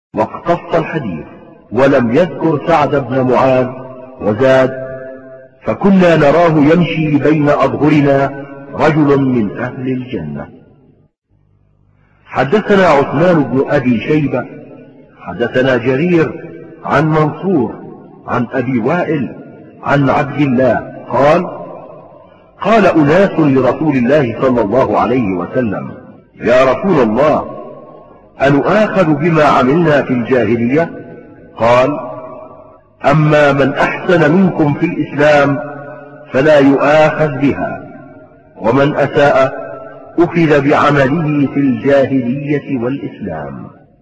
واقتص الحديث ولم يذكر سعد بن معاذ، وزاد: فكنا نراه يمشي بين أظهرنا رجل من أهل الجنة. حدثنا عثمان بن أبي شيبة حدثنا جرير عن منصور عن أبي وائل عن عبد الله قال أناس لرسول الله صلى الله عليه وسلم: يا رسول الله، أنؤاخذ بما عملنا في الجاهلية؟ قال: أما من أحسن منكم في الإسلام فلا يؤاخذ بها، ومن أساء أخذ بعمله في الجاهلية والإسلام.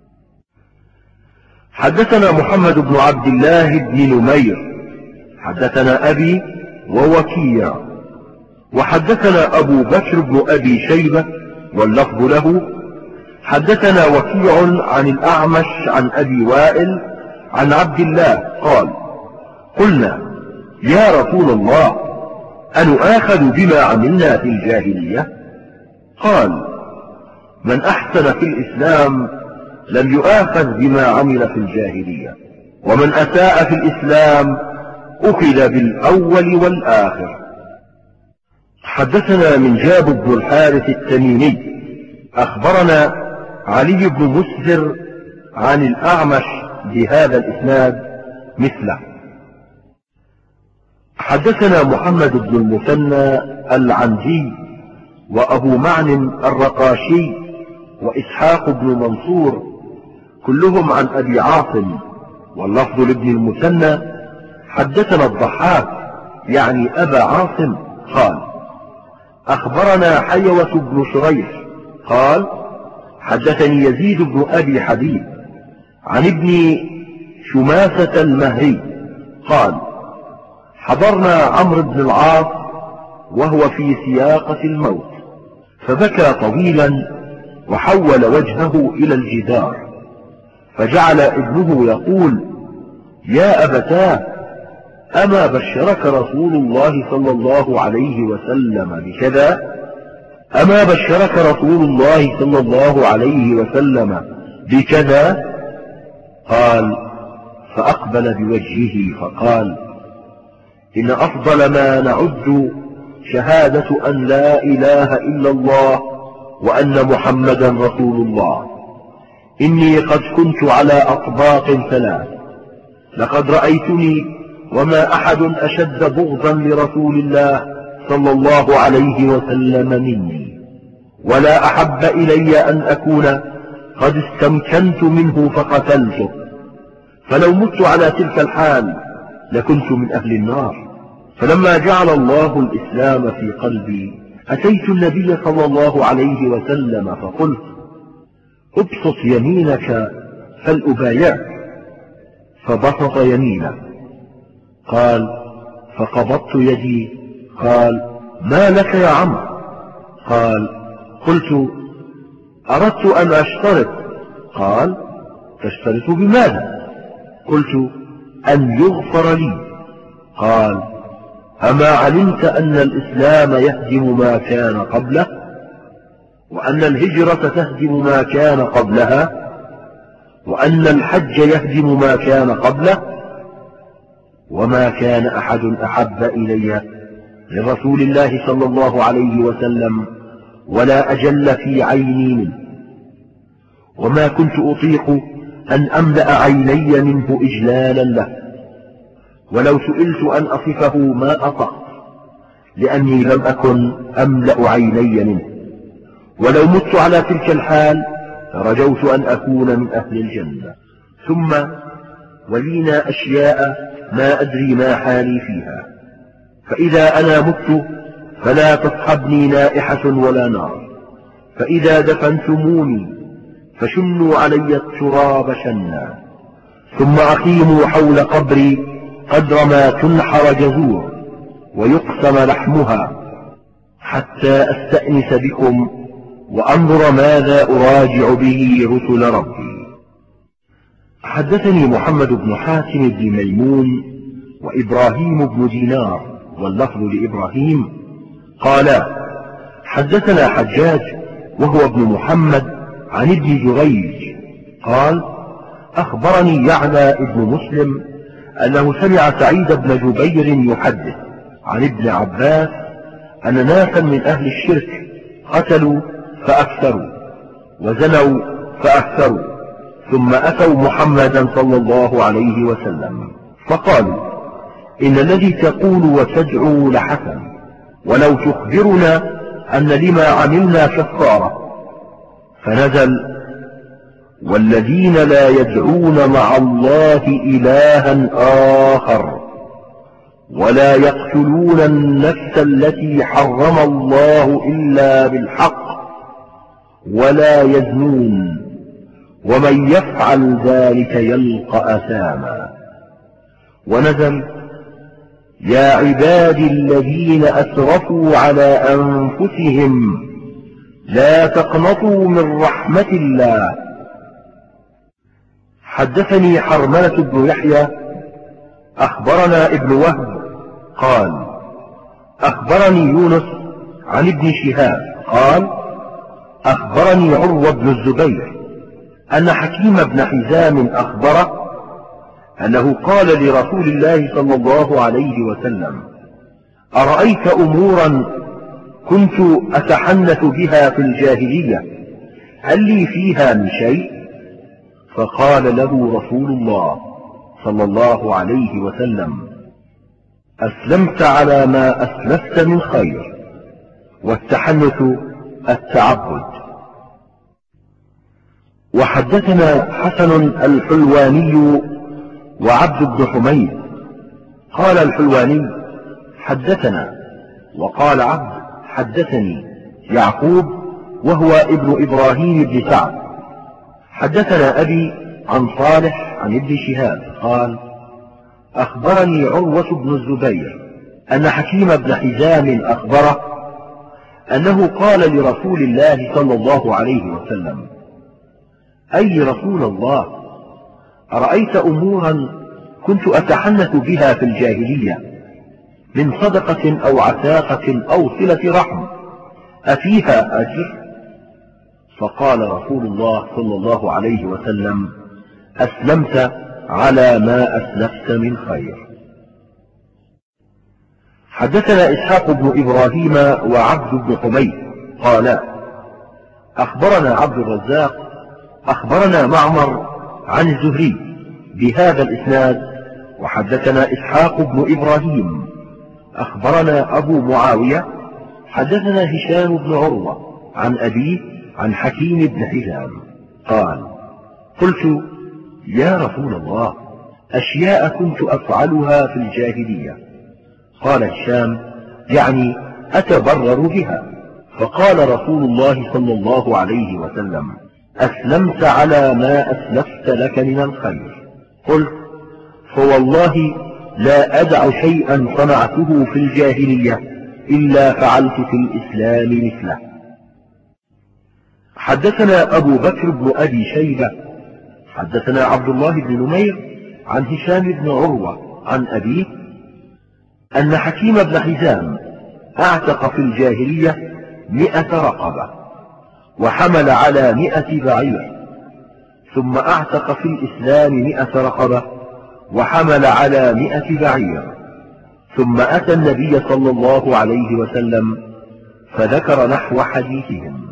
حدثنا محمد بن عبد الله بن نمير حدثنا أبي ووكيع، وحدثنا أبو بكر بن أبي شيبة واللفظ له، حدثنا وكيع عن الأعمش عن أبي وائل عن عبد الله قال: قلنا: يا رسول الله، أنؤاخذ بما عملنا في الجاهلية؟ قال: من أحسن في الإسلام لم يؤاخذ بما عمل في الجاهلية، ومن أساء في الإسلام أخذ بالأول والآخر. حدثنا منجاب بن الحارث التميمي أخبرنا علي بن مسهر عن الأعمش بهذا الإسناد مثله. حدثنا محمد بن المثنى العنزي وأبو معن الرقاشي وإسحاق بن منصور كلهم عن أبي عاصم، واللفظ لابن المثنى: حدثنا الضحاك يعني أبا عاصم قال: أخبرنا حيوة بن شريح قال: حدثني يزيد بن أبي حبيب عن ابن شماسة المهري قال: حضرنا عمرو بن العاص وهو في سياقة الموت، فبكى طويلا وحول وجهه إلى الجدار، فجعل ابنه يقول: يا أبتاه، أما بشرك رسول الله صلى الله عليه وسلم بكذا؟ أما بشرك رسول الله صلى الله عليه وسلم بكذا؟ قال: فأقبل بوجهه فقال: إن أفضل ما نعد شهادة أن لا إله إلا الله وأن محمدا رسول الله. إني قد كنت على أطباق ثلاث، لقد رأيتني وما أحد أشد بغضا لرسول الله صلى الله عليه وسلم مني، ولا أحب إلي أن أكون قد استمكنت منه فقتلته، فلو مت على تلك الحال لكنت من أهل النار. فلما جعل الله الإسلام في قلبي أتيت النبي صلى الله عليه وسلم فقلت: ابسط يمينك فلأبايعك، فبسط يمينه. قال: فقبضت يدي. قال: ما لك يا عمرو؟ قال: قلت: أردت أن أشترط. قال: تشترط بماذا؟ قلت: أن يغفر لي. قال: أما علمت أن الإسلام يهدم ما كان قبله، وأن الهجرة تهدم ما كان قبلها، وأن الحج يهدم ما كان قبله؟ وما كان أحد أحب إلي لرسول الله صلى الله عليه وسلم ولا أجل في عيني منه، وما كنت أطيق أن أملأ عيني منه إجلالا له، ولو سئلت أن أصفه ما أطقت، لأني لم أكن أملأ عيني منه، ولو مت على تلك الحال رجوت أن أكون من أهل الجنة. ثم ولينا أشياء ما أدري ما حالي فيها، فإذا أنا مت فلا تصحبني نائحة ولا نار، فإذا دفنتموني فشنوا علي التراب شنا، ثم أقيموا حول قبري قدر ما تنحر جزور ويقسم لحمها، حتى أستأنس بكم وأنظر ماذا أراجع به رسل ربي. حدثني محمد بن حاتم بن ميمون وإبراهيم بن دينار، واللفظ لإبراهيم، قالا: حدثنا حجاج وهو ابن محمد عن ابن جريج قال: أخبرني يعلى ابن مسلم أنه سمع سعيد بن جبير يحدث عن ابن عباس أن ناسا من أهل الشرك قتلوا فأكثروا وزنوا فأكثروا ثم أتوا محمدا صلى الله عليه وسلم فقالوا إن الذي تقول وتدعو لحسن، ولو تخبرنا أن لما عملنا كفارة. فنزل: والذين لا يدعون مع الله إلها آخر ولا يقتلون النفس التي حرم الله إلا بالحق ولا يزنون ومن يفعل ذلك يلقى أثاما. ونزل: يا عبادي الذين أسرفوا على أنفسهم لا تقنطوا من رحمة الله. حدثني حرملة بن يحيى أخبرنا ابن وهب قال: أخبرني يونس عن ابن شهاب قال: أخبرني عروة بن الزبير أن حكيم بن حزام أخبره أنه قال لرسول الله صلى الله عليه وسلم: أرأيت أمورا كنت أتحنث بها في الجاهلية هل لي فيها من شيء؟ فقال له رسول الله صلى الله عليه وسلم: أسلمت على ما أسلفت من خير، والتحنث التعبد. وحدثنا حسن الحلواني وعبد بن حميد قال الحلواني: حدثنا، وقال عبد: حدثني يعقوب وهو ابن إبراهيم بن سعد. حدثنا أبي عن صالح عن ابن شهاب قال: أخبرني عروة بن الزبير أن حكيم بن حزام أخبره أنه قال لرسول الله صلى الله عليه وسلم: أي رسول الله، أرأيت أمورا كنت أتحنث بها في الجاهلية من صدقة أو عتاقة أو صلة رحم أفيها أجر؟ فقال رسول الله صلى الله عليه وسلم: أسلمت على ما أسلفت من خير. حدثنا إسحاق بن إبراهيم وعبد بن حميد قالا: أخبرنا عبد الرزاق أخبرنا معمر عن الزهري بهذا الإسناد. وحدثنا إسحاق بن إبراهيم أخبرنا أبو معاوية حدثنا هشام بن عروة عن أبيه عن حكيم بن حزام قال: قلت: يا رسول الله، أشياء كنت أفعلها في الجاهلية. قال هشام: يعني أتبرر بها. فقال رسول الله صلى الله عليه وسلم: أسلمت على ما أسلفت لك من الخير. قلت: فوالله لا أدع شيئا صنعته في الجاهلية إلا فعلت في الإسلام مثله. حدثنا أبو بكر بن أبي شيبة حدثنا عبد الله بن نمير عن هشام بن عروة عن أبيه أن حكيم بن حزام أعتق في الجاهلية 100 رقبة وحمل على 100 بعير، ثم أعتق في الإسلام 100 رقبة وحمل على 100 بعير، ثم أتى النبي صلى الله عليه وسلم فذكر نحو حديثهم.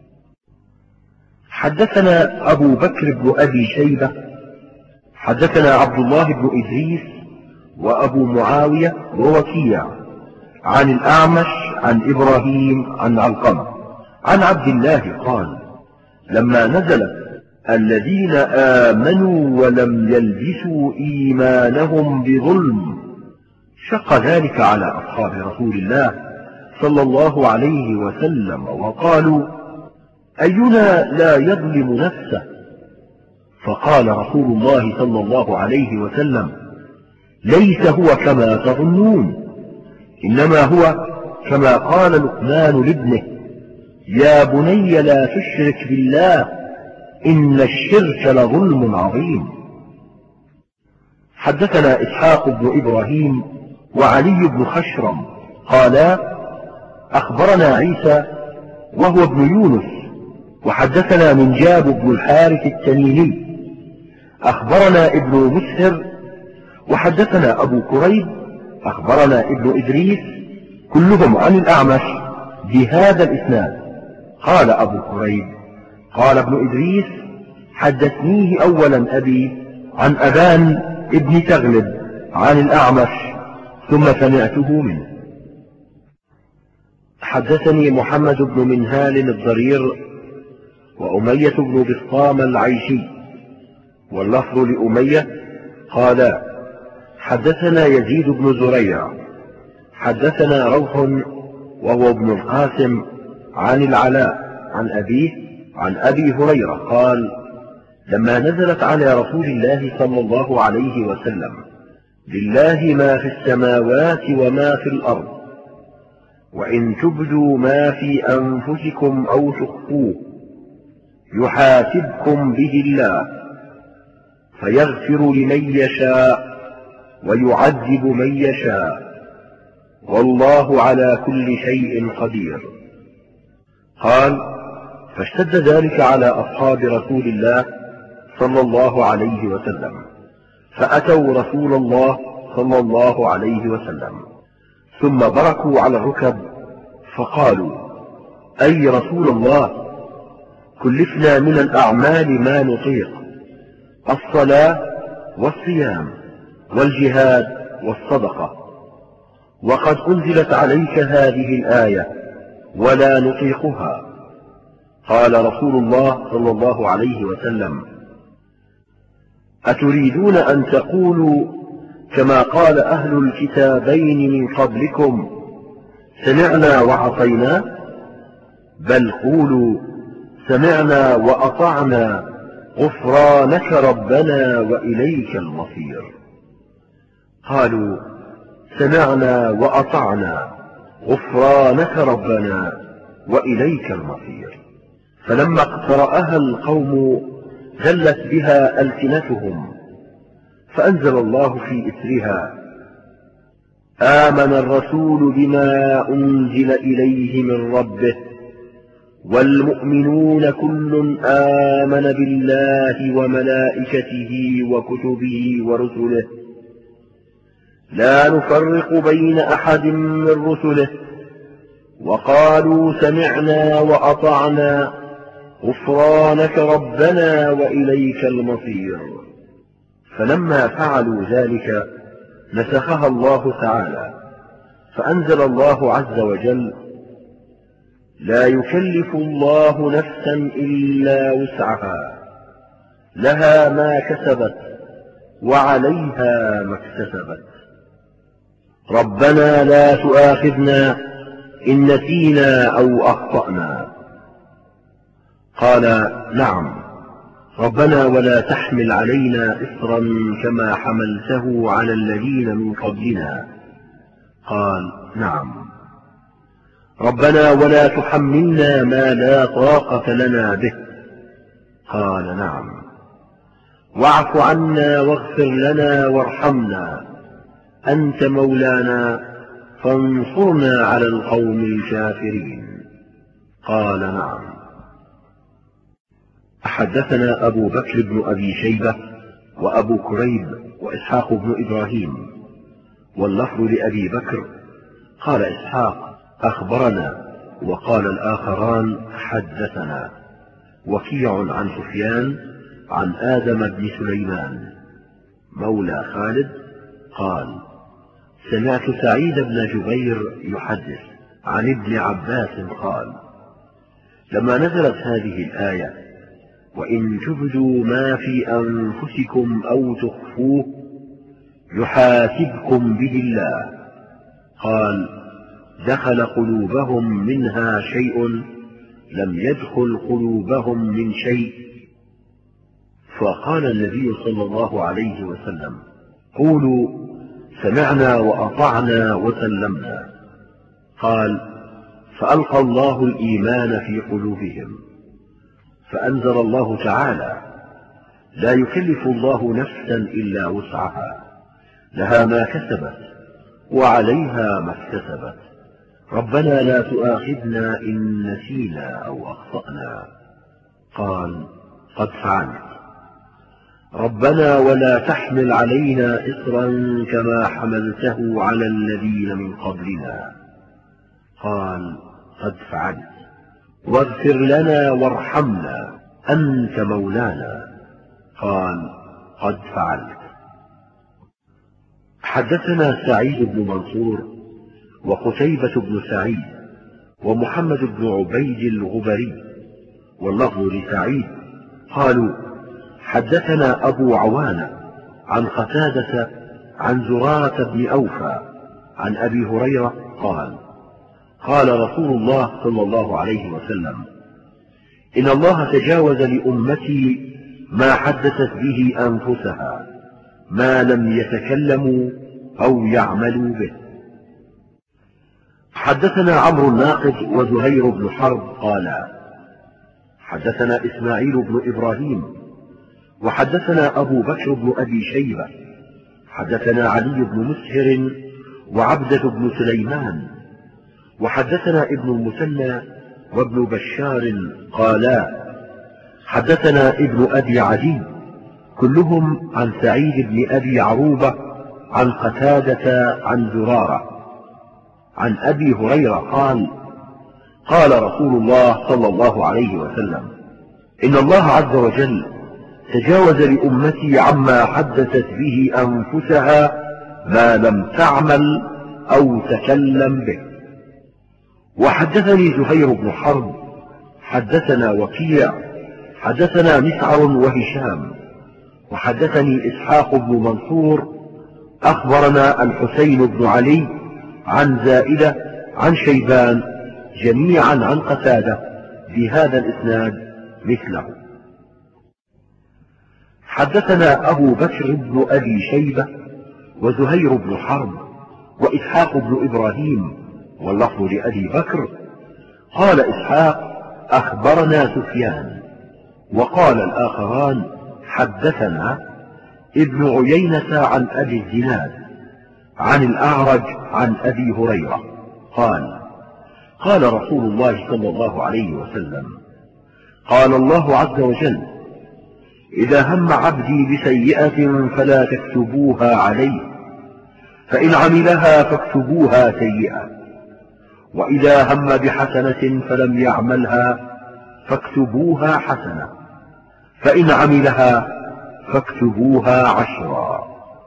حدثنا أبو بكر بن أبي شيبة حدثنا عبد الله بن إدريس وأبو معاوية ووكيع عن الأعمش عن إبراهيم عن علقمة عن عبد الله قال: لما نزلت الذين آمنوا ولم يلبسوا إيمانهم بظلم شق ذلك على أصحاب رسول الله صلى الله عليه وسلم، وقالوا: أينا لا يظلم نفسه؟ فقال رسول الله صلى الله عليه وسلم: ليس هو كما تظنون، إنما هو كما قال لقمان لابنه: يا بني لا تشرك بالله إن الشرك لظلم عظيم. حدثنا إسحاق بن إبراهيم وعلي بن خشرم قالا: أخبرنا عيسى وهو ابن يونس وحدثنا منجاب بن الحارث التميمي أخبرنا ابن مسهر وحدثنا أبو كريب أخبرنا ابن إدريس كلهم عن الأعمش بهذا الإسناد. قال أبو كريب قال ابن إدريس حدثنيه أولا أبي عن أبان ابن تغلب عن الأعمش ثم سمعته منه. حدثني محمد بن منهال الضرير وأمية بن بسطام العيشي واللفظ لأمية قال حدثنا يزيد بن زريع حدثنا روح وهو ابن القاسم عن العلاء عن أبيه عن أبي هريرة قال لما نزلت على رسول الله صلى الله عليه وسلم لله ما في السماوات وما في الأرض وإن تبدوا ما في أنفسكم أو تخفوه يحاسبكم به الله فيغفر لمن يشاء ويعذب من يشاء والله على كل شيء قدير. قال فاشتد ذلك على أصحاب رسول الله صلى الله عليه وسلم فأتوا رسول الله صلى الله عليه وسلم ثم بركوا على الركب فقالوا أي رسول الله كلفنا من الأعمال ما نطيق الصلاة والصيام والجهاد والصدقة وقد أنزلت عليك هذه الآية ولا نطيقها. قال رسول الله صلى الله عليه وسلم أتريدون أن تقولوا كما قال أهل الكتابين من قبلكم سمعنا وعصينا بل قولوا سمعنا وأطعنا غفرانك ربنا وإليك المصير. قالوا سمعنا وأطعنا غفرانك ربنا وإليك المصير. فلما اقترأها القوم زلت بها ألسنتهم فأنزل الله في إثرها آمن الرسول بما أنزل إليه من ربه والمؤمنون كل آمن بالله وملائكته وكتبه ورسله لا نفرق بين أحد من رسله وقالوا سمعنا وأطعنا غفرانك ربنا وإليك المصير. فلما فعلوا ذلك نسخها الله تعالى فأنزل الله عز وجل لا يكلف الله نفسا إلا وسعها لها ما كسبت وعليها ما اكتسبت ربنا لا تؤاخذنا إن نسينا أو أخطأنا. قال نعم ربنا ولا تحمل علينا إصرا كما حملته على الذين من قبلنا. قال نعم ربنا ولا تحملنا ما لا طاقة لنا به. قال نعم واعف عنا واغفر لنا وارحمنا أنت مولانا فانصرنا على القوم الكافرين. قال نعم. حدثنا أبو بكر بن أبي شيبة وأبو كريب وإسحاق بن إبراهيم واللفظ لأبي بكر قال إسحاق أخبرنا وقال الآخران حدثنا وكيع عن سفيان عن آدم بن سليمان مولى خالد قال سمعت سعيد بن جبير يحدث عن ابن عباس قال لما نزلت هذه الآية وإن تبدوا ما في أنفسكم أو تخفوه يحاسبكم به الله قال دخل قلوبهم منها شيء لم يدخل قلوبهم من شيء. فقال النبي صلى الله عليه وسلم قولوا سمعنا وأطعنا وسلمنا. قال فألقى الله الإيمان في قلوبهم فأنزل الله تعالى لا يكلف الله نفسا إلا وسعها لها ما كسبت وعليها ما اكتسبت ربنا لا تؤاخذنا إن نسينا أو أخطأنا. قال قد فعلت. ربنا ولا تحمل علينا إصرا كما حملته على الذين من قبلنا. قال قد فعلت، واغفر لنا وارحمنا أنت مولانا. قال قد فعلت. حدثنا سعيد بن منصور وقتيبة بن سعيد ومحمد بن عبيد الغبري واللفظ لسعيد قالوا حدثنا أبو عوانة عن قتادة عن زرارة بن أوفى عن أبي هريرة قال قال رسول الله صلى الله عليه وسلم: إن الله تجاوز لأمتي ما حدثت به أنفسها ما لم يتكلموا أو يعملوا به. حدثنا عمرو الناقد وزهير بن حرب قالا حدثنا إسماعيل بن إبراهيم وحدثنا أبو بكر بن أبي شيبة حدثنا علي بن مسهر وعبدة بن سليمان وحدثنا ابن المثنى وابن بشار قالا حدثنا ابن أبي عدي كلهم عن سعيد بن أبي عروبة عن قتادة عن زرارة عن أبي هريرة قال قال رسول الله صلى الله عليه وسلم: إن الله عز وجل تجاوز لأمتي عما حدثت به أنفسها ما لم تعمل أو تكلم به. وحدثني زهير بن حرب حدثنا وكيع حدثنا مسعر وهشام وحدثني إسحاق بن منصور أخبرنا الحسين بن علي عن زائدة عن شيبان جميعا عن قتادة بهذا الإسناد مثله. حدثنا أبو بكر بن أبي شيبة وزهير بن حرب وإسحاق بن إبراهيم واللفظ لأبي بكر قال إسحاق أخبرنا سفيان وقال الآخران حدثنا ابن عيينة عن أبي الزناد عن الأعرج عن أبي هريرة قال قال رسول الله صلى الله عليه وسلم: قال الله عز وجل: إذا هم عبدي بسيئة فلا تكتبوها عليه، فإن عملها فاكتبوها سيئة، وإذا هم بحسنة فلم يعملها فاكتبوها حسنة، فإن عملها فاكتبوها عشرا.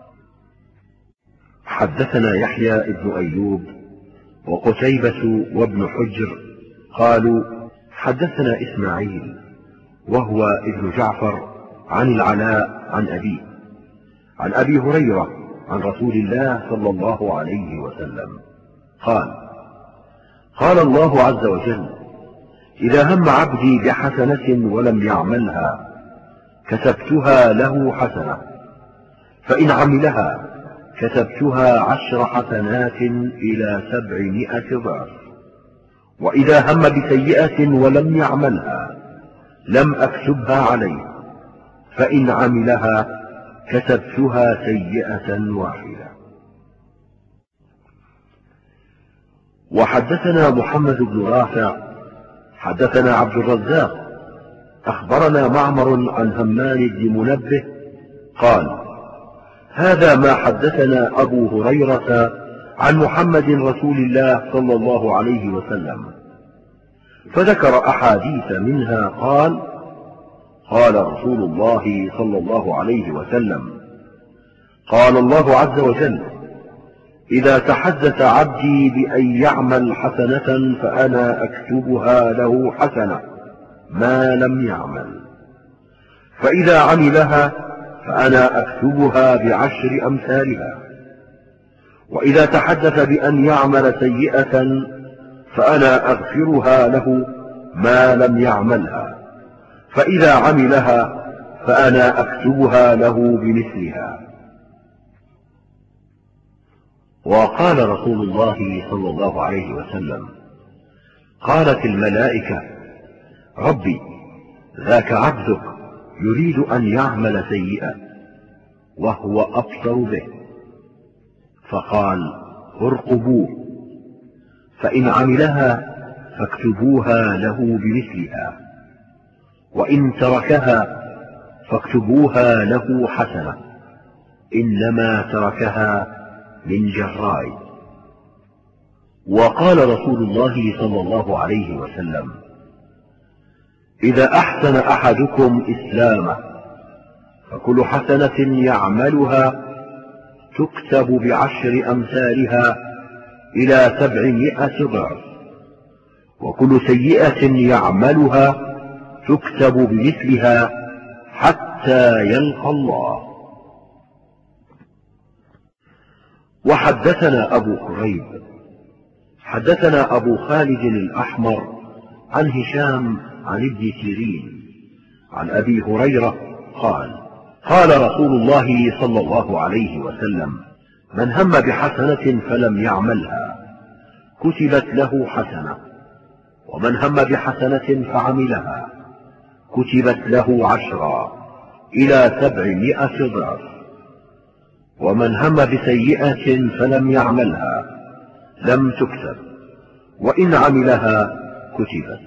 حدثنا يحيى بن أيوب وقتيبة وابن حجر قالوا حدثنا إسماعيل وهو ابن جعفر عن العلاء عن أبيه عن أبي هريرة عن رسول الله صلى الله عليه وسلم قال قال الله عز وجل: إذا هم عبدي بحسنة ولم يعملها كتبتها له حسنة، فإن عملها كتبتها 10 حسنات إلى 700 ضعف، وإذا هم بسيئة ولم يعملها لم أكتبها عليه، فإن عملها كتبتها سيئة واحدة. وحدثنا محمد بن رافع حدثنا عبد الرزاق أخبرنا معمر عن همام بن منبه قال هذا ما حدثنا أبو هريرة عن محمد رسول الله صلى الله عليه وسلم، فذكر أحاديث منها قال قال رسول الله صلى الله عليه وسلم: قال الله عز وجل: إذا تحدث عبدي بأن يعمل حسنة فأنا أكتبها له حسنة ما لم يعمل، فإذا عملها فأنا أكتبها ب10 أمثالها، وإذا تحدث بأن يعمل سيئة فأنا أغفرها له ما لم يعملها، فإذا عملها فأنا أكتبها له بمثلها. وقال رسول الله صلى الله عليه وسلم: قالت الملائكة: ربي ذاك عبدك يريد أن يعمل سيئة وهو أبصر به، فقال: ارقبوه، فإن عملها فاكتبوها له بمثلها، وإن تركها فاكتبوها له حسنة، إنما تركها من جراء. وقال رسول الله صلى الله عليه وسلم: إذا أحسن أحدكم إسلامه فكل حسنة يعملها تكتب ب10 أمثالها إلى 700 ضعف، وكل سيئة يعملها تكتب بمثلها حتى يلقى الله. وحدثنا أبو كريب حدثنا أبو خالد الأحمر عن هشام عن ابن سيرين عن أبي هريرة قال: قال رسول الله صلى الله عليه وسلم: من هم بحسنة فلم يعملها كتبت له حسنة، ومن هم بحسنة فعملها كتبت له 10 إلى 700 ضعف، ومن هم بسيئة فلم يعملها لم تكتب، وإن عملها كتبت.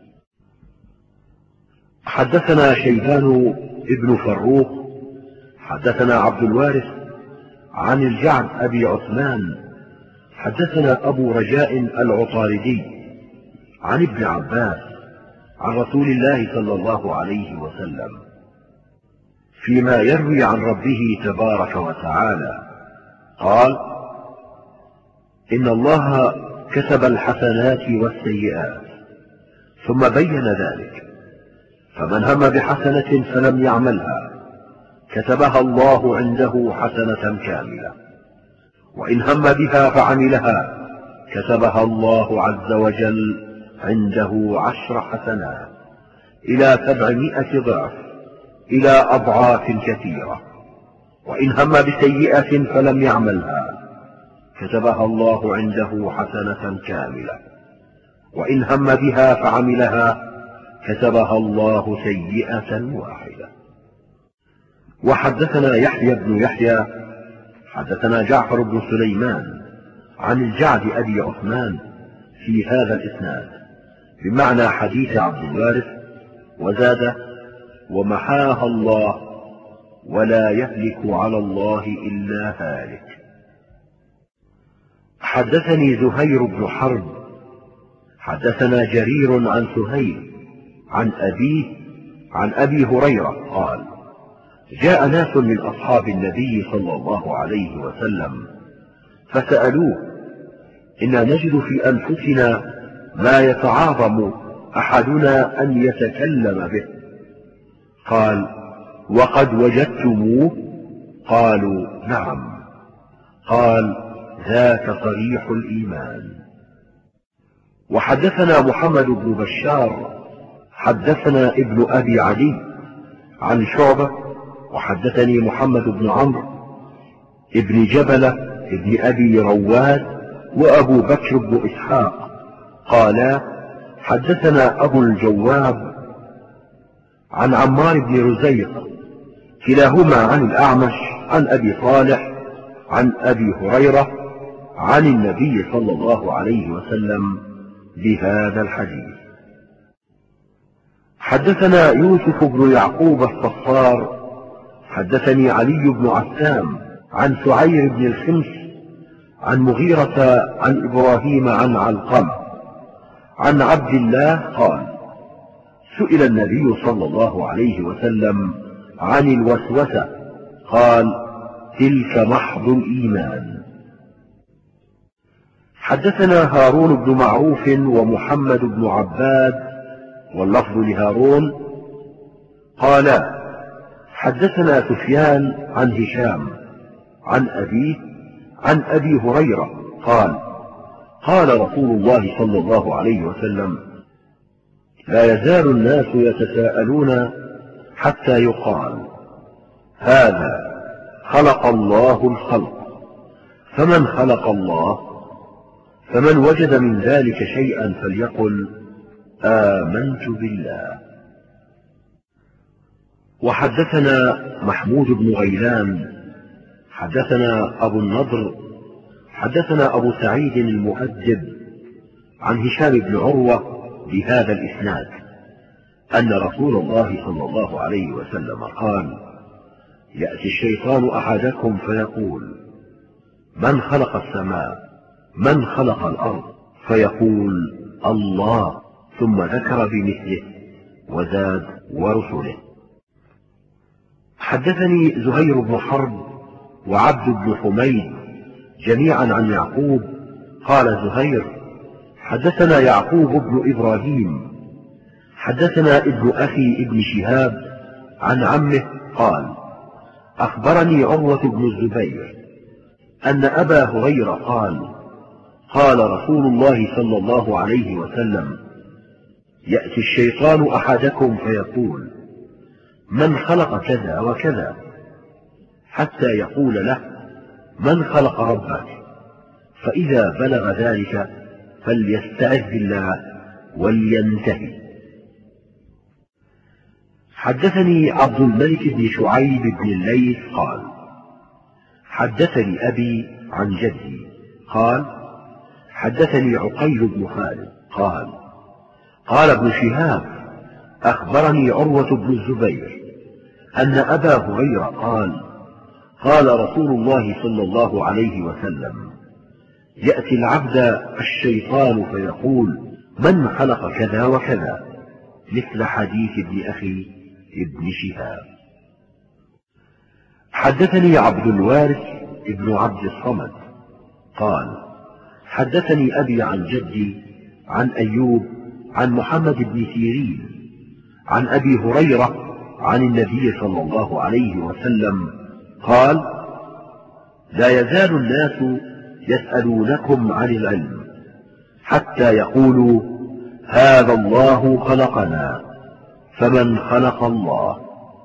حدثنا شيبان ابن فروخ حدثنا عبد الوارث عن الجعد أبي عثمان حدثنا أبو رجاء العطاردي عن ابن عباس عن رسول الله صلى الله عليه وسلم فيما يروي عن ربه تبارك وتعالى قال: إن الله كتب الحسنات والسيئات ثم بين ذلك، فمن هم بحسنة فلم يعملها كتبها الله عنده حسنة كاملة، وإن هم بها فعملها كتبها الله عز وجل عنده 10 حسنات إلى 700 ضعف إلى أضعاف كثيرة، وإن هم بسيئة فلم يعملها كتبها الله عنده حسنة كاملة، وإن هم بها فعملها كتبها الله سيئة واحدة. وحدثنا يحيى بن يحيى حدثنا جعفر بن سليمان عن الجعد أبي عثمان في هذا الإسناد بمعنى حديث عبد الوارث، وزاد: ومحاها الله ولا يهلك على الله إلا هالك. حدثني زهير بن حرب حدثنا جرير عن سهيل عن أبيه عن أبي هريرة قال: جاء ناس من أصحاب النبي صلى الله عليه وسلم فسألوه: إنا نجد في أنفسنا ما يتعاظم أحدنا أن يتكلم به. قال: وقد وجدتموه؟ قالوا: نعم. قال: ذاك صريح الإيمان. وحدثنا محمد بن بشار حدثنا ابن أبي علي عن شعبة وحدثني محمد بن عمرو ابن جبلة ابن أبي رواد وأبو بكر بن إسحاق قالا: حدثنا أبو الجواب عن عمار بن رزيق كلاهما عن الأعمش عن أبي صالح عن أبي هريرة عن النبي صلى الله عليه وسلم بهذا الحديث. حدثنا يوسف بن يعقوب الصفار حدثني علي بن عسام عن سعير بن الخمس عن مغيرة عن إبراهيم عن علقمة عن عبد الله قال: سئل النبي صلى الله عليه وسلم عن الوسوسة قال: تلك محض الإيمان. حدثنا هارون بن معروف ومحمد بن عباد واللفظ لهارون قالا: حدثنا سفيان عن هشام عن أبيه عن أبي هريرة قال: قال رسول الله صلى الله عليه وسلم: لا يزال الناس يتساءلون حتى يقال: هذا خلق الله الخلق، فمن خلق الله؟ فمن وجد من ذلك شيئا فليقل: آمنت بالله. وحدثنا محمود بن غيلان حدثنا أبو النضر حدثنا أبو سعيد المؤدب عن هشام بن عروة بهذا الإسناد أن رسول الله صلى الله عليه وسلم قال: يأتي الشيطان أحدكم فيقول: من خلق السماء؟ من خلق الأرض؟ فيقول: الله، ثم ذكر بمثله وزاد: ورسله. حدثني زهير بن حرب وعبد بن حميد جميعا عن يعقوب قال زهير: حدثنا يعقوب بن إبراهيم حدثنا ابن أخي ابن شهاب عن عمه قال: أخبرني عروة بن الزبير أن أبا هريرة قال: قال رسول الله صلى الله عليه وسلم: يأتي الشيطان أحدكم فيقول: من خلق كذا وكذا؟ حتى يقول له: من خلق ربك؟ فإذا بلغ ذلك فليستعذ بالله ولينتهي. حدثني عبد الملك بن شعيب بن الليث قال: حدثني أبي عن جدي قال: حدثني عقيل بن خالد قال: قال ابن شهاب: أخبرني عروة بن الزبير أن أبا هريرة قال: قال رسول الله صلى الله عليه وسلم: يأتي العبد الشيطان فيقول: من خلق كذا وكذا، مثل حديث ابن أخي ابن شهاب. حدثني عبد الوارث ابن عبد الصمد قال: حدثني أبي عن جدي عن أيوب عن محمد بن سيرين عن أبي هريرة عن النبي صلى الله عليه وسلم قال: لا يزال الناس يسألونكم عن العلم حتى يقولوا: هذا الله خلقنا، فمن خلق الله؟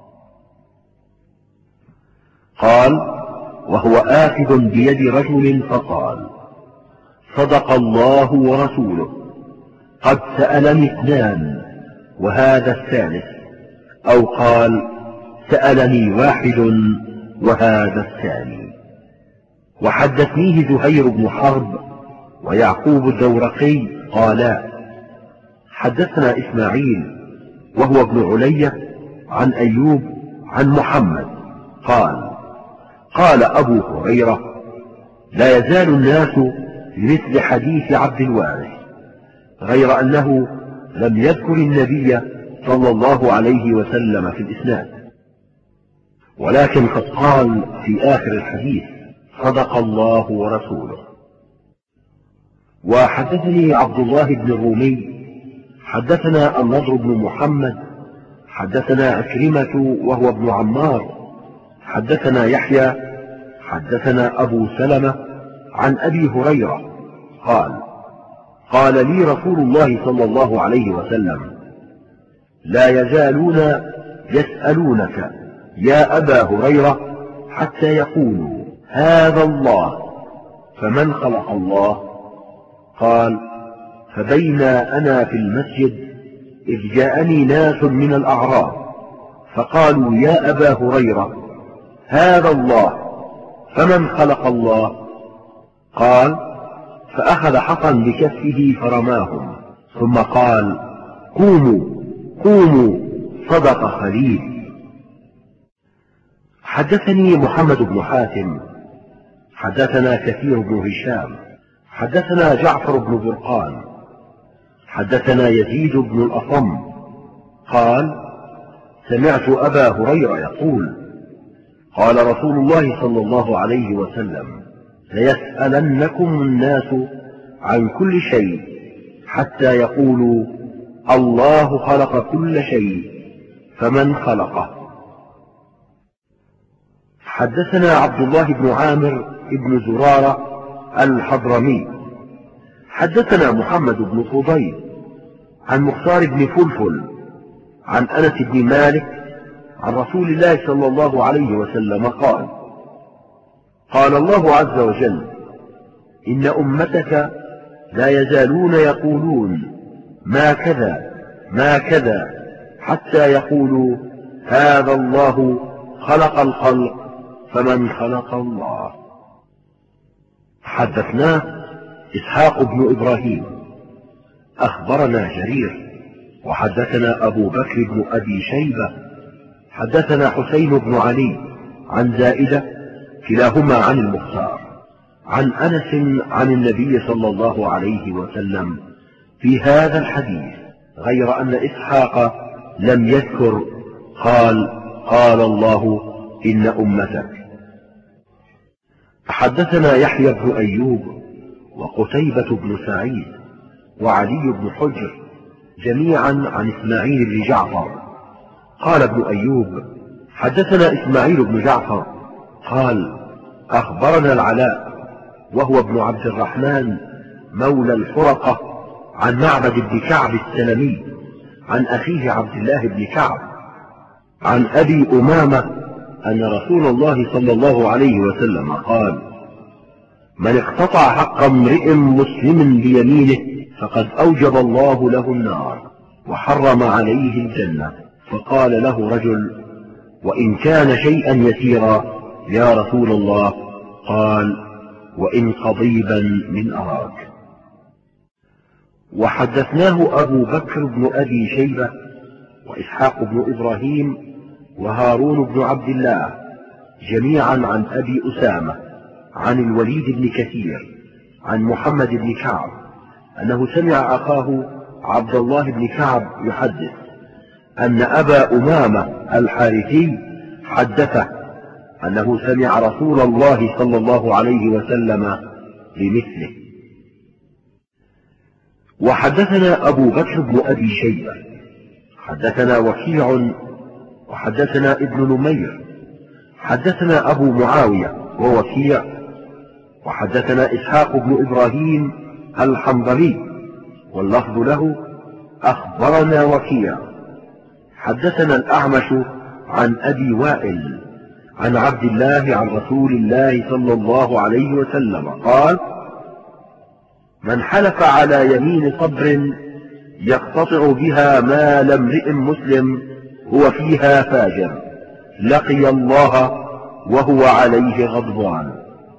قال: وهو آخذ بيد رجل فقال: صدق الله ورسوله، قد سألني اثنان وهذا الثالث، أو قال: سألني واحد وهذا الثاني. وحدثنيه زهير بن حرب ويعقوب الدورقي قالا: حدثنا إسماعيل وهو ابن علية عن أيوب عن محمد قال: قال أبو هريرة: لا يزال الناس بمثل حديث عبد الوارث، غير أنه لم يذكر النبي صلى الله عليه وسلم في الإسناد، ولكن قد قال في آخر الحديث: صدق الله ورسوله. وحدثني عبد الله بن الرومي حدثنا النضر بن محمد حدثنا عكرمة وهو ابن عمار حدثنا يحيى حدثنا أبو سلمة عن أبي هريرة قال: قال لي رسول الله صلى الله عليه وسلم: لا يزالون يسألونك يا أبا هريرة حتى يقولوا: هذا الله، فمن خلق الله؟ قال: فبين أنا في المسجد إذ جاءني ناس من الأعراب فقالوا: يا أبا هريرة، هذا الله، فمن خلق الله؟ قال: فأخذ حقا بكفه فرماهم، ثم قال: قوموا قوموا، صدق خليل. حدثني محمد بن حاتم حدثنا كثير بن هشام حدثنا جعفر بن برقان حدثنا يزيد بن الأصم قال: سمعت أبا هريرة يقول: قال رسول الله صلى الله عليه وسلم: ليسألنكم الناس عن كل شيء حتى يقولوا: الله خلق كل شيء، فمن خلقه؟ حدثنا عبد الله بن عامر بن زرارة الحضرمي حدثنا محمد بن فضيل عن مختار بن فلفل عن أنس بن مالك عن رسول الله صلى الله عليه وسلم قال: قال الله عز وجل: إن أمتك لا يزالون يقولون ما كذا ما كذا حتى يقولوا: هذا الله خلق الخلق، فمن خلق الله؟ حدثناه إسحاق بن إبراهيم أخبرنا جرير وحدثنا أبو بكر بن أبي شيبة حدثنا حسين بن علي عن زائدة كلاهما عن المختار عن أنس عن النبي صلى الله عليه وسلم في هذا الحديث، غير أن إسحاق لم يذكر قال الله إن أمتك. حدثنا يحيى بن أيوب وقتيبة بن سعيد وعلي بن حجر جميعا عن إسماعيل بن جعفر. قال ابن أيوب حدثنا إسماعيل بن جعفر قال أخبرنا العلاء وهو ابن عبد الرحمن مولى الحرقة عن معبد بن كعب السلمي عن أخيه عبد الله بن كعب عن أبي أمامة أن رسول الله صلى الله عليه وسلم قال من اقتطع حق امرئ مسلم بيمينه فقد أوجب الله له النار وحرم عليه الجنة. فقال له رجل وإن كان شيئا يسيرا يا رسول الله؟ قال وإن قضيبا من أراك. وحدثناه أبو بكر بن أبي شيبة وإسحاق بن إبراهيم وهارون بن عبد الله جميعا عن أبي أسامة عن الوليد بن كثير عن محمد بن كعب أنه سمع أخاه عبد الله بن كعب يحدث أن أبا أمامة الحارثي حدثه أنه سمع رسول الله صلى الله عليه وسلم بمثله. وحدثنا أبو بكر بن أبي شيبة حدثنا وكيع وحدثنا ابن نمير حدثنا أبو معاوية ووكيع وحدثنا إسحاق بن إبراهيم الحنظلي واللفظ له أخبرنا وكيع حدثنا الأعمش عن أبي وائل عن عبد الله عن رسول الله صلى الله عليه وسلم قال من حلف على يمين صبر يقتطع بها مال امرئ مسلم هو فيها فاجر لقي الله وهو عليه غضبان.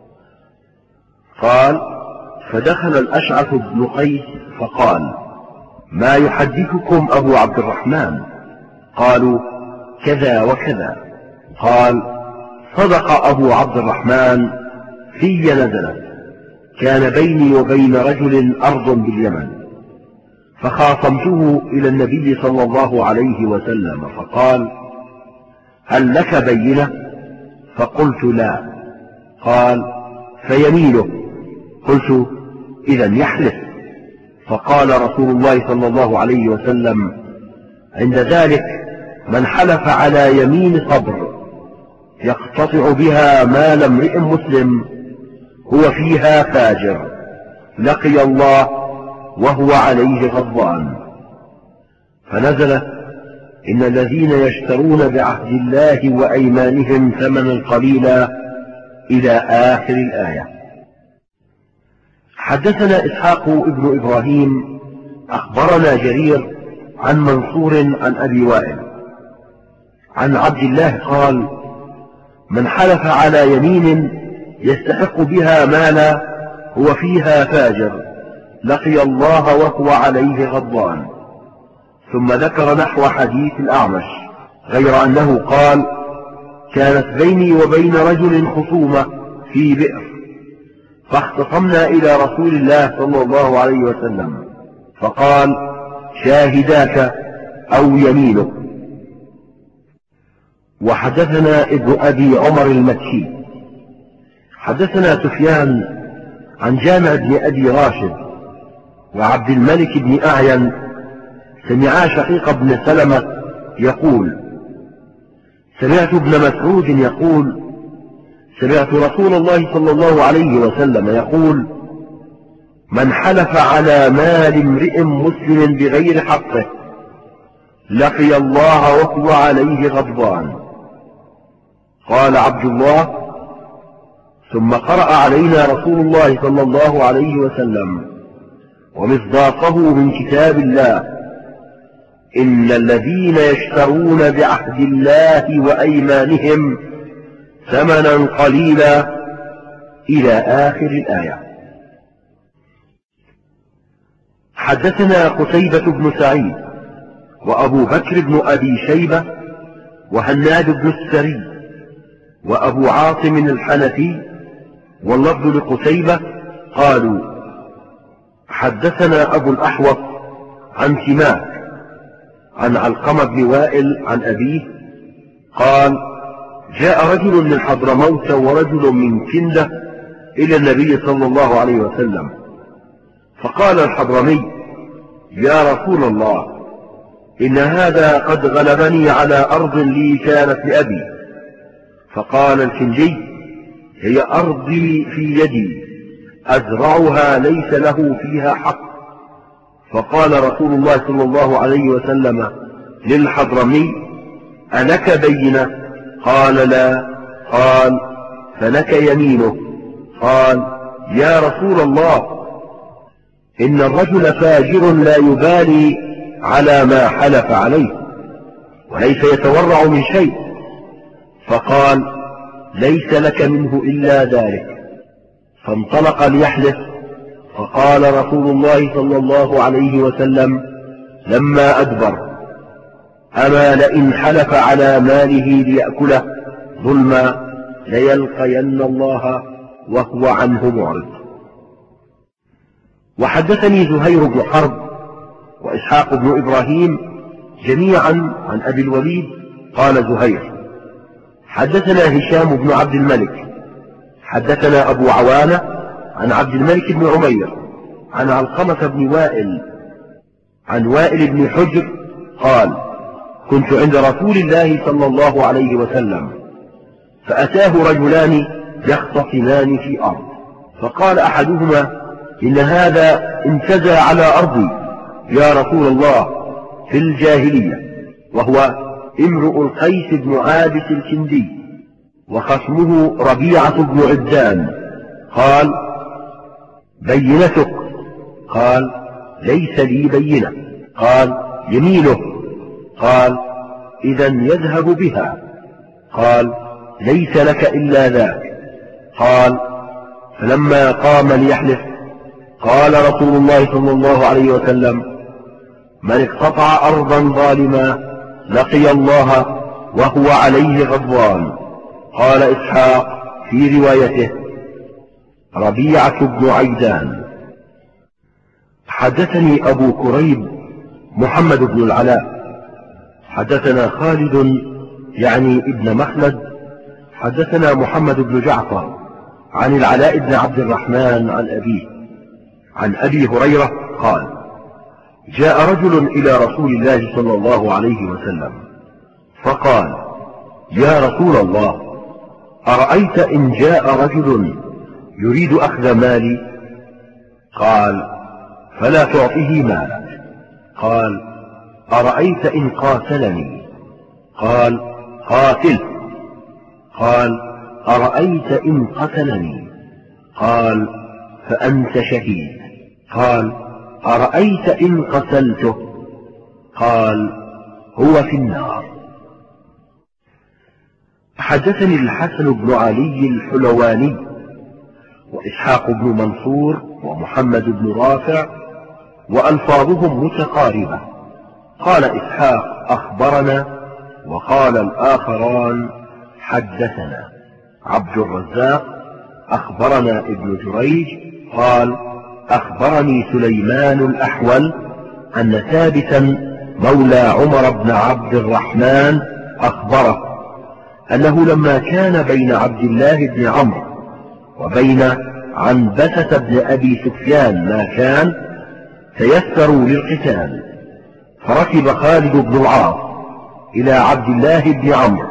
قال فدخل الأشعث بن قيس فقال ما يحدثكم أبو عبد الرحمن؟ قالوا كذا وكذا. قال صدق أبو عبد الرحمن في نزلت كان بيني وبين رجل أرض باليمن فخاصمته إلى النبي صلى الله عليه وسلم فقال هل لك بينة؟ فقلت لا. قال فيمينه. قلت إذا يحلف. فقال رسول الله صلى الله عليه وسلم عند ذلك من حلف على يمين صبر يقتطع بها مال امرئ مسلم هو فيها فاجر لقي الله وهو عليه غضبان. فنزل إن الذين يشترون بعهد الله وأيمانهم ثمنا قليلا إلى آخر الآية. حدثنا إسحاق ابن إبراهيم أخبرنا جرير عن منصور عن أبي وائل عن عبد الله قال من حلف على يمين يستحق بها مالا هو فيها فاجر لقي الله وهو عليه غضبان. ثم ذكر نحو حديث الأعمش غير أنه قال كانت بيني وبين رجل خصومة في بئر فاختصمنا إلى رسول الله صلى الله عليه وسلم فقال شاهداك أو يمينك. وحدثنا ابن أبي عمر المكي حدثنا سفيان عن جامع بن أبي راشد وعبد الملك بن أعين سمعا شقيق بن سلمة يقول سمعت ابن مسعود يقول سمعت رسول الله صلى الله عليه وسلم يقول من حلف على مال امرئ مسلم بغير حقه لقي الله وهو عليه غضبان. قال عبد الله ثم قرأ علينا رسول الله صلى الله عليه وسلم ومصداقه من كتاب الله إن الذين يشترون بعهد الله وأيمانهم ثمنا قليلا إلى آخر الآية. حدثنا قتيبة بن سعيد وأبو بكر بن أبي شيبة وهناد بن السري وأبو عاصم الحنفي واللفظ لقتيبة قالوا حدثنا أبو الأحوص عن سماك عن علقمة بن وائل عن أبيه قال جاء رجل من حضرموت ورجل من كندة إلى النبي صلى الله عليه وسلم، فقال الحضرمي يا رسول الله إن هذا قد غلبني على أرض لي كانت لأبي. فقال الكندي هي أرضي في يدي أزرعها ليس له فيها حق. فقال رسول الله صلى الله عليه وسلم للحضرمي ألك بينة؟ قال لا. قال فلك يمينه. قال يا رسول الله إن الرجل فاجر لا يبالي على ما حلف عليه وليس يتورع من شيء. فقال ليس لك منه إلا ذلك. فانطلق ليحلف، فقال رسول الله صلى الله عليه وسلم لما أدبر أما لئن حلف على ماله ليأكله ظلما ليلقين الله وهو عنه معرض. وحدثني زهير بن حرب وإسحاق بن إبراهيم جميعا عن أبي الوليد قال زهير حدثنا هشام بن عبد الملك حدثنا أبو عوانة عن عبد الملك بن عمير عن علقمة بن وائل عن وائل بن حجر قال كنت عند رسول الله صلى الله عليه وسلم فأتاه رجلان يختصمان في أرض، فقال أحدهما إن هذا انتزع على أرضي يا رسول الله في الجاهلية، وهو امرؤ القيس بن عابس الكندي وخصمه ربيعة بن عدان. قال بينتك؟ قال ليس لي بينة. قال يمينه؟ قال إذا يذهب بها. قال ليس لك إلا ذاك. قال فلما قام ليحلف قال رسول الله صلى الله عليه وسلم من اقتطع أرضا ظالما لقي الله وهو عليه غضبان. قال إسحاق في روايته ربيعة بن عيدان. حدثني أبو كريب محمد بن العلاء حدثنا خالد يعني ابن مخلد حدثنا محمد بن جعفر عن العلاء بن عبد الرحمن عن أبيه عن أبي هريرة قال جاء رجل إلى رسول الله صلى الله عليه وسلم فقال يا رسول الله أرأيت إن جاء رجل يريد أخذ مالي؟ قال فلا تعطه مالك. قال أرأيت إن قاتلني؟ قال قاتله. قال أرأيت إن قتلني؟ قال فأنت شهيد. قال أرأيت إن قتلته؟ قال هو في النار. حدثني الحسن بن علي الحلواني وإسحاق بن منصور ومحمد بن رافع وألفاظهم متقاربة. قال إسحاق أخبرنا وقال الآخران حدثنا. عبد الرزاق أخبرنا ابن جريج قال أخبرني سليمان الأحول أن ثابتا مولى عمر بن عبد الرحمن أخبره أنه لما كان بين عبد الله بن عمرو وبين عنبسة بن أبي سفيان ما كان تيسروا للقتال، فركب خالد بن العاص إلى عبد الله بن عمرو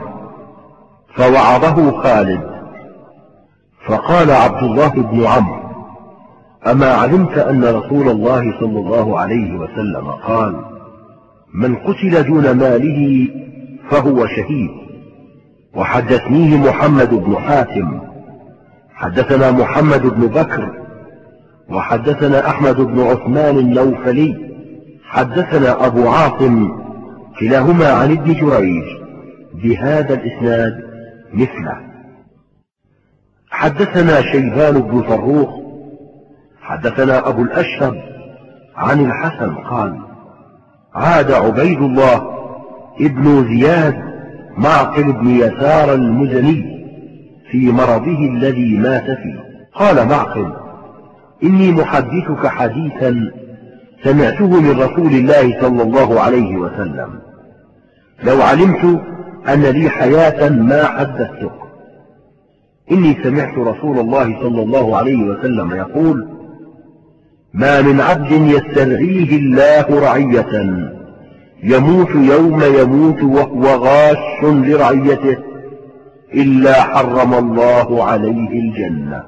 فوعظه خالد، فقال عبد الله بن عمرو أما علمت أن رسول الله صلى الله عليه وسلم قال من قتل دون ماله فهو شهيد. وحدثنيه محمد بن حاتم حدثنا محمد بن بكر وحدثنا أحمد بن عثمان النوفلي حدثنا أبو عاصم كلاهما عن ابن جريج بهذا الإسناد مثله. حدثنا شيبان بن فروخ حدثنا أبو الأشهب عن الحسن قال عاد عبيد الله ابن زياد معقل بن يسار المزني في مرضه الذي مات فيه. قال معقل: إني محدثك حديثا سمعته من رسول الله صلى الله عليه وسلم، لو علمت أن لي حياة ما حدثتك. إني سمعت رسول الله صلى الله عليه وسلم يقول: ما من عبد يسترعيه الله رعية يموت يوم يموت وهو غاش لرعيته إلا حرم الله عليه الجنة.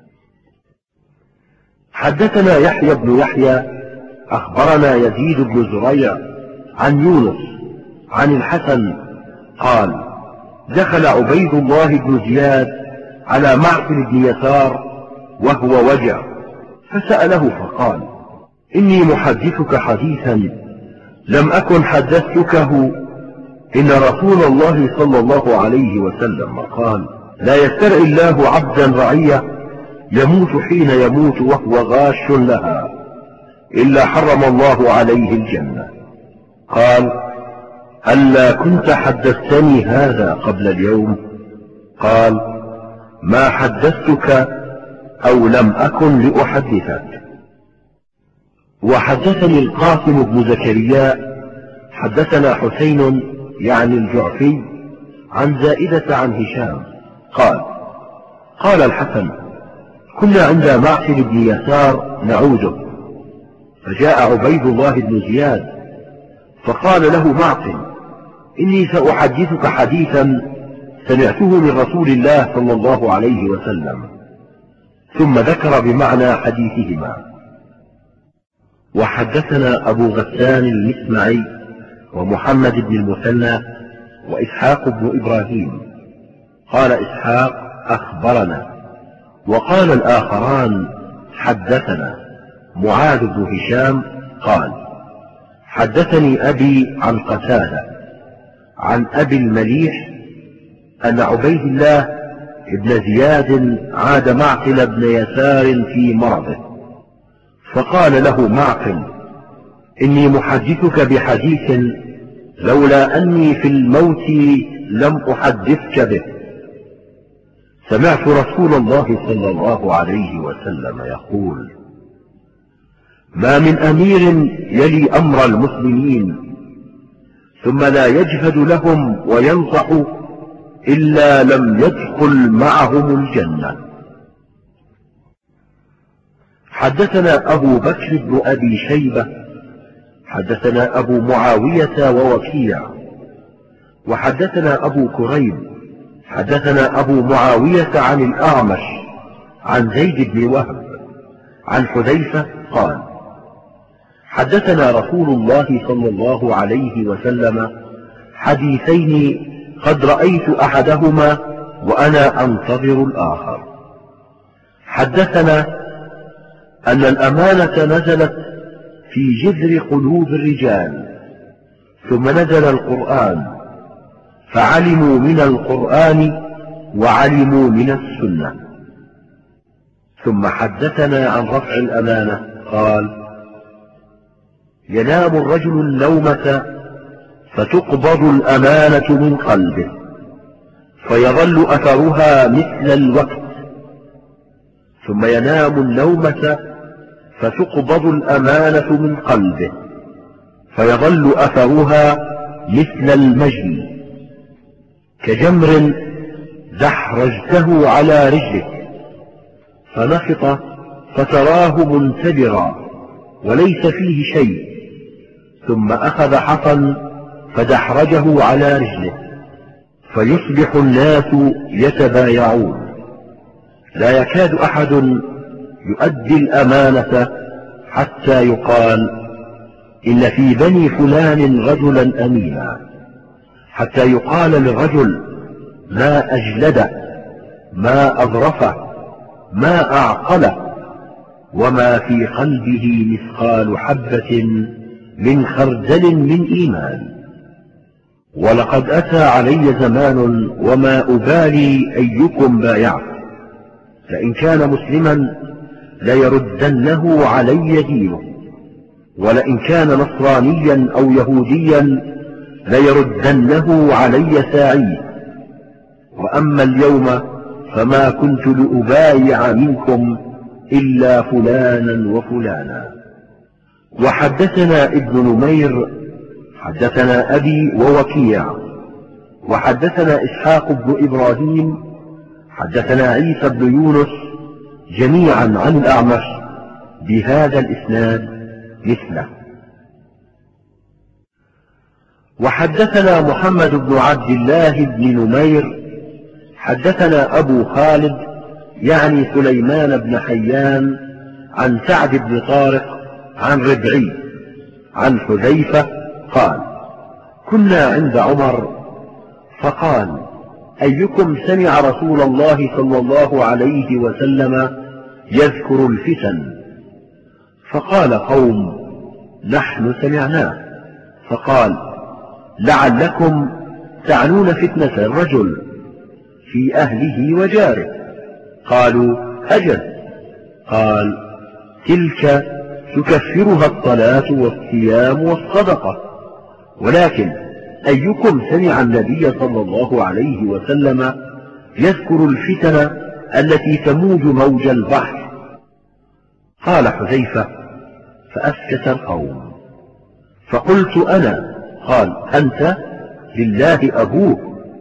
حدثنا يحيى بن يحيى أخبرنا يزيد بن زريع عن يونس عن الحسن قال: دخل عبيد الله بن زياد على معقل بن يسار وهو وجع، فسأله فقال: إني محدثك حديثا لم أكن حدثتكه، إن رسول الله صلى الله عليه وسلم قال: لا يسترعي الله عبدا رعية يموت حين يموت وهو غاش لها إلا حرم الله عليه الجنة. قال: ألا كنت حدثتني هذا قبل اليوم؟ قال: ما حدثتك أو لم أكن لأحدثك. وحدثني القاسم بن زكريا حدثنا حسين يعني الجعفي عن زائدة عن هشام قال الحسن: كنا عند معقل بن يسار نعوده، فجاء عبيد الله بن زياد فقال له معقل: إني سأحدثك حديثا سمعته من رسول الله صلى الله عليه وسلم، ثم ذكر بمعنى حديثهما. وحدثنا أبو غسان المسمعي ومحمد بن المثنى وإسحاق بن إبراهيم. قال إسحاق: أخبرنا. وقال الآخران: حدثنا. معاذ بن هشام قال: حدثني أبي عن قتادة عن أبي المليح أن عبيد الله بن زياد عاد معقل بن يسار في مرضه، فقال له معقل: إني محدثك بحديث لولا أني في الموت لم أحدثك به. سمعت رسول الله صلى الله عليه وسلم يقول: ما من أمير يلي أمر المسلمين ثم لا يجهد لهم وينصح إلا لم يدخل معهم الجنة. حدثنا أبو بكر بن أبي شيبة حدثنا أبو معاوية ووكيع. وحدثنا أبو كريب حدثنا أبو معاوية عن الأعمش عن زيد بن وهب عن حذيفة قال: حدثنا رسول الله صلى الله عليه وسلم حديثين قد رأيت أحدهما وأنا أنتظر الآخر. حدثنا أن الأمانة نزلت في جذر قلوب الرجال، ثم نزل القرآن فعلموا من القرآن وعلموا من السنة. ثم حدثنا عن رفع الأمانة قال: ينام الرجل النومة فتقبض الأمانة من قلبه فيظل أثرها مثل الوقت، ثم ينام النومة فتقبض الأمانة من قلبه فيظل أثرها مثل المجل، كجمر دحرجته على رجلك فنفط فتراه منتبرا وليس فيه شيء، ثم أخذ حصا فدحرجه على رجله فيصبح الناس يتبايعون، لا يكاد أحد يؤدي الأمانة حتى يقال: إن في بني فلان رجلا أمينا، حتى يقال للرجل: ما أجلده، ما أظرفه، ما أعقله، وما في قلبه مثقال حبة من خردل من إيمان. ولقد أتى علي زمان وما أبالي أيكم بايعت، فإن كان مسلما ليردنه علي دينه، ولئن كان نصرانيا أو يهوديا ليردنه علي ساعيه، وأما اليوم فما كنت لأبايع منكم إلا فلانا وفلانا. وحدثنا ابن نمير حدثنا أبي ووكيع وحدثنا إسحاق بن إبراهيم حدثنا عيسى بن يونس جميعا عن الأعمش بهذا الإسناد مثله. وحدثنا محمد بن عبد الله بن نمير حدثنا أبو خالد يعني سليمان بن حيان عن سعد بن طارق عن ربعي عن حذيفة قال: كنا عند عمر فقال: أيكم سمع رسول الله صلى الله عليه وسلم يذكر الفتن؟ فقال قوم: نحن سمعناه. فقال: لعلكم تعنون فتنة الرجل في أهله وجاره. قالوا: أجل. قال: تلك تكفرها الصلاة والصيام والصدقة، ولكن أيكم سمع النبي صلى الله عليه وسلم يذكر الفتن التي تموج موج البحر؟ قال حذيفة: فأسكت القوم. فقلت أنا. قال: أنت؟ لله أبوه.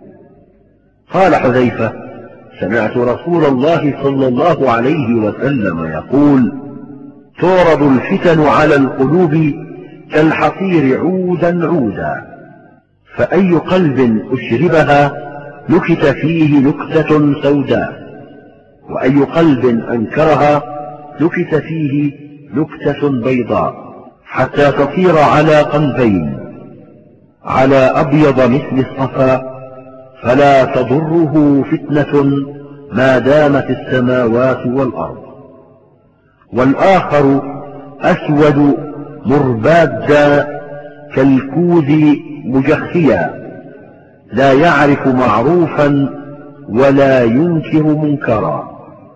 قال حذيفة: سمعت رسول الله صلى الله عليه وسلم يقول: تعرض الفتن على القلوب كالحصير عودا عودا، فأي قلب أشربها نكت فيه نكتة سوداء، وأي قلب أنكرها نكت فيه نكتة بيضاء، حتى تصير على قلبين، على أبيض مثل الصفا، فلا تضره فتنة ما دامت السماوات والأرض. والآخر أسود مربادا كالكوز مجخيا، لا يعرف معروفا ولا ينكر منكرا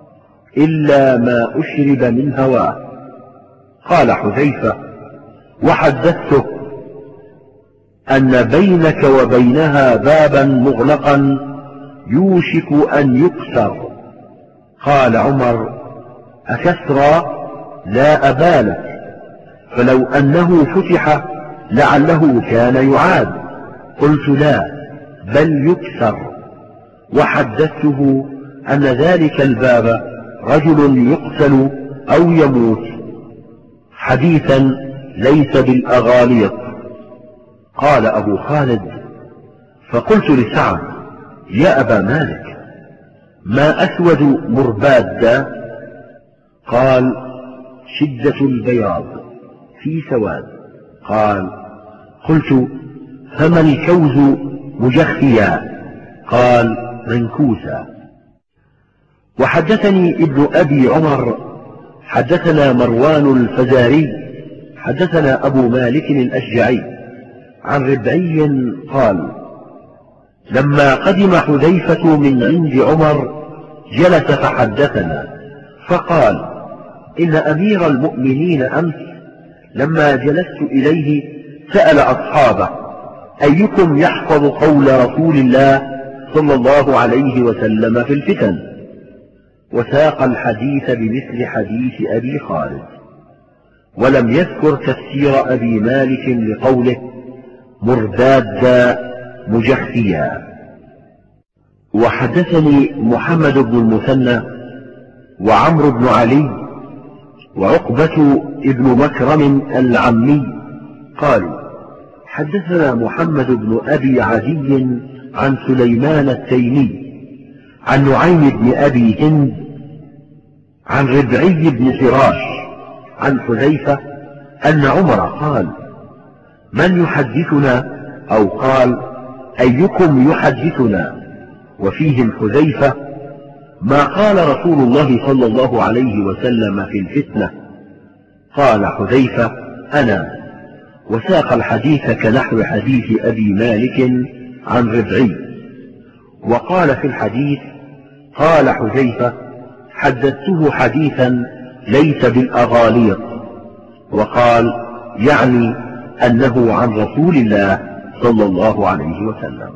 إلا ما أشرب من هواه. قال حذيفة: وحدثته أن بينك وبينها بابا مغلقا يوشك أن يكسر. قال عمر: أكسرى؟ لا أبالك، فلو أنه فتح لعله كان يعاد. قلت: لا، بل يكسر. وحدثته أن ذلك الباب رجل يقتل أو يموت، حديثا ليس بالأغاليط. قال أبو خالد: فقلت لسعد: يا أبا مالك، ما أسود مربادا؟ قال: شدة البياض في سواد. قال: قلت: فما الكوز مجخيا؟ قال: منكوسا. وحدثني ابن أبي عمر حدثنا مروان الفزاري حدثنا أبو مالك الأشجعي عن ربعي قال: لما قدم حذيفة من عند عمر جلس فحدثنا، فقال: إن أمير المؤمنين أمس لما جلست إليه سأل أصحابه: أيكم يحفظ قول رسول الله صلى الله عليه وسلم في الفتن؟ وساق الحديث بمثل حديث أبي خالد، ولم يذكر تفسير أبي مالك لقوله مربادا مجخيا. وحدثني محمد بن المثنى وعمرو بن علي وعقبة ابن مكرم العمي قالوا: حدثنا محمد بن أبي عدي عن سليمان التيمي عن نعيم بن أبي هند عن ربعي بن فراش عن حذيفة أن عمر قال: من يحدثنا؟ أو قال: أيكم يحدثنا؟ وفيهم حذيفة: ما قال رسول الله صلى الله عليه وسلم في الفتنة؟ قال حذيفة: أنا. وساق الحديث كنحو حديث أبي مالك عن ربعي. وقال في الحديث: قال حذيفة: حدثته حديثا ليس بالأغاليط. وقال: يعني أنه عن رسول الله صلى الله عليه وسلم.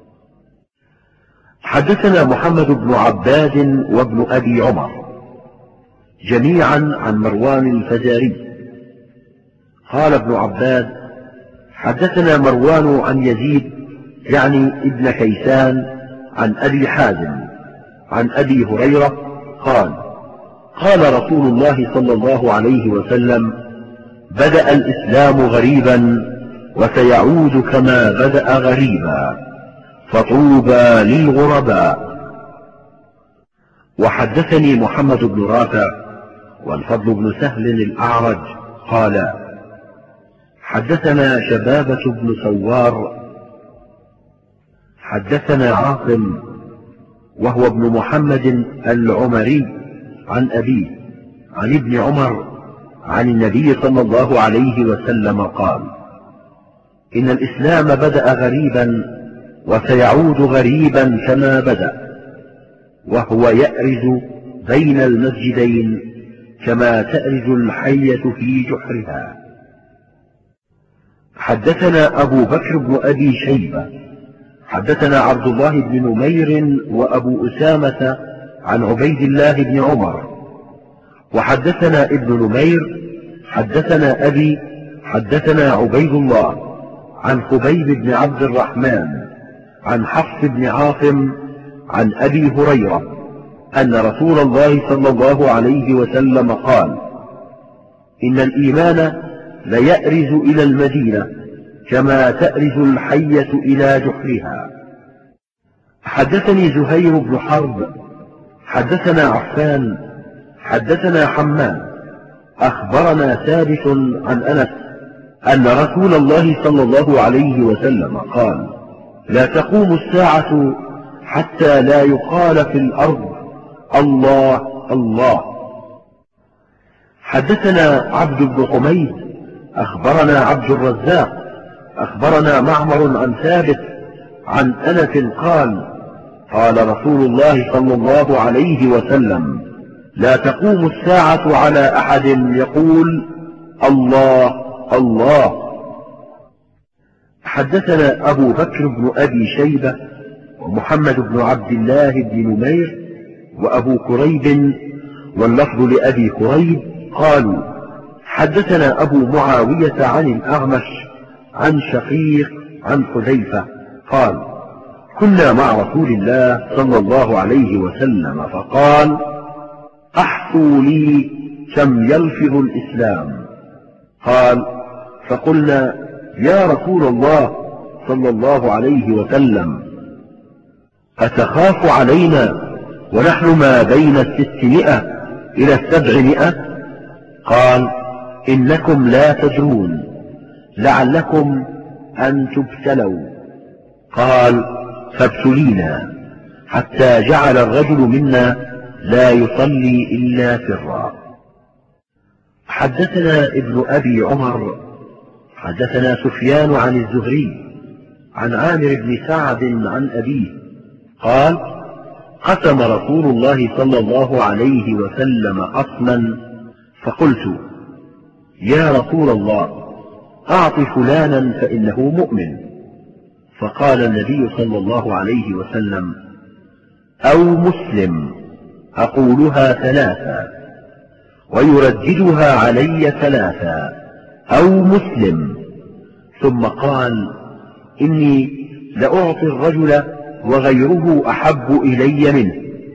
حدثنا محمد بن عباد وابن أبي عمر جميعا عن مروان الفزاري. قال ابن عباد حدثنا مروان عن يزيد يعني ابن كيسان عن أبي حازم عن أبي هريرة قال قال رسول الله صلى الله عليه وسلم بدأ الإسلام غريبا وسيعود كما بدأ غريبا فطوبى للغرباء. وحدثني محمد بن رافع والفضل بن سهل الأعرج قال حدثنا شبابة بن سوار حدثنا عاصم وهو ابن محمد العمري عن أبيه عن ابن عمر عن النبي صلى الله عليه وسلم قال إن الإسلام بدأ غريبا وسيعود غريبا كما بدأ وهو يأرز بين المسجدين كما تأرز الحية في جحرها. حدثنا أبو بكر بن أبي شيبة حدثنا عبد الله بن نمير وأبو أسامة عن عبيد الله بن عمر. وحدثنا ابن نمير حدثنا أبي حدثنا عبيد الله عن خبيب بن عبد الرحمن عن حفص بن عاصم عن أبي هريرة أن رسول الله صلى الله عليه وسلم قال إن الإيمان ليأرز إلى المدينة كما تأرز الحية إلى جحرها. حدثني زهير بن حرب حدثنا عفان حدثنا حماد أخبرنا ثابت عن أنس أن رسول الله صلى الله عليه وسلم قال لا تقوم الساعة حتى لا يقال في الأرض الله الله. حدثنا عبد بن حميد أخبرنا عبد الرزاق أخبرنا معمر عن ثابت عن أنس قال قال رسول الله صلى الله عليه وسلم لا تقوم الساعة على أحد يقول الله الله. حدثنا أبو بكر بن أبي شيبة ومحمد بن عبد الله بن نمير وأبو كريب واللفظ لأبي كريب قالوا حدثنا أبو معاوية عن الأعمش عن شقيق عن حذيفة قال كنا مع رسول الله صلى الله عليه وسلم فقال أحصوا لي كم يلفظ الإسلام. قال فقلنا يا رسول الله صلى الله عليه وسلم أتخاف علينا ونحن ما بين 600 إلى 700؟ قال إنكم لا تدرون لعلكم أن تبتلوا. قال فابتلينا حتى جعل الرجل منا لا يصلي إلا سرا. حدثنا ابن أبي عمر حدثنا سفيان عن الزهري عن عامر بن سعد عن أبيه قال قسم رسول الله صلى الله عليه وسلم قسما فقلت يا رسول الله أعط فلانا فإنه مؤمن. فقال النبي صلى الله عليه وسلم أو مسلم أقولها ثلاثا ويرددها علي ثلاثا أو مسلم. ثم قال إني لأعطي الرجل وغيره أحب إلي منه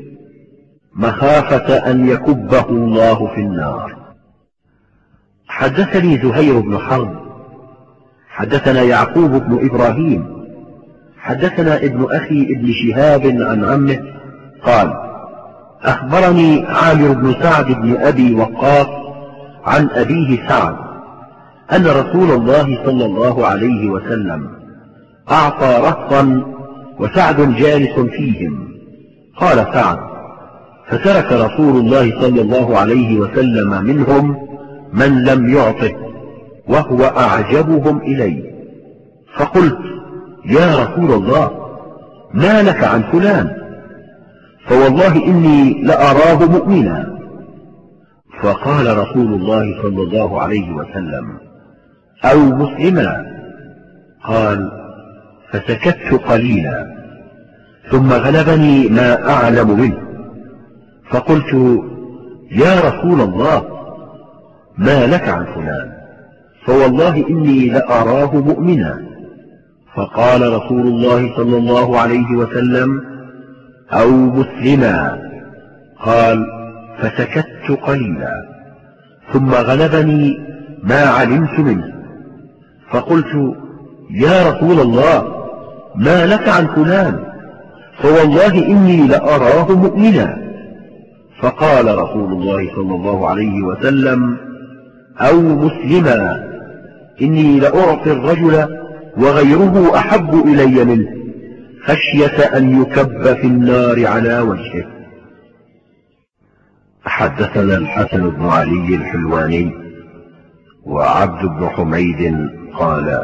مخافة أن يكبه الله في النار. حدثني زهير بن حرب حدثنا يعقوب بن إبراهيم حدثنا ابن أخي ابن شهاب عن عمه قال أخبرني عامر بن سعد بن أبي وقاص عن أبيه سعد أن رسول الله صلى الله عليه وسلم أعطى رهطا وسعد جالس فيهم. قال سعد فترك رسول الله صلى الله عليه وسلم منهم من لم يعطه وهو أعجبهم إلي. فقلت يا رسول الله ما لك عن فلان؟ فوالله إني لأراه مؤمنا. فقال رسول الله صلى الله عليه وسلم أو مسلما؟ قال: فسكت قليلا، ثم غلبني ما أعلم منه، فقلت: يا رسول الله، ما لك عن فلان؟ فوالله إني لأراه مؤمنا. فقال رسول الله صلى الله عليه وسلم: أو مسلما؟ قال: فسكت قليلا، ثم غلبني ما علمت منه، فقلت: يا رسول الله، ما لك عن فلان؟ فوالله إني لأراه مؤمنا. فقال رسول الله صلى الله عليه وسلم: أو مسلما؟ إني لأعطي الرجل وغيره أحب إلي منه، خشية أن يكب في النار على وجهه. حدثنا الحسن بن علي الحلواني وعبد بن حميد قال: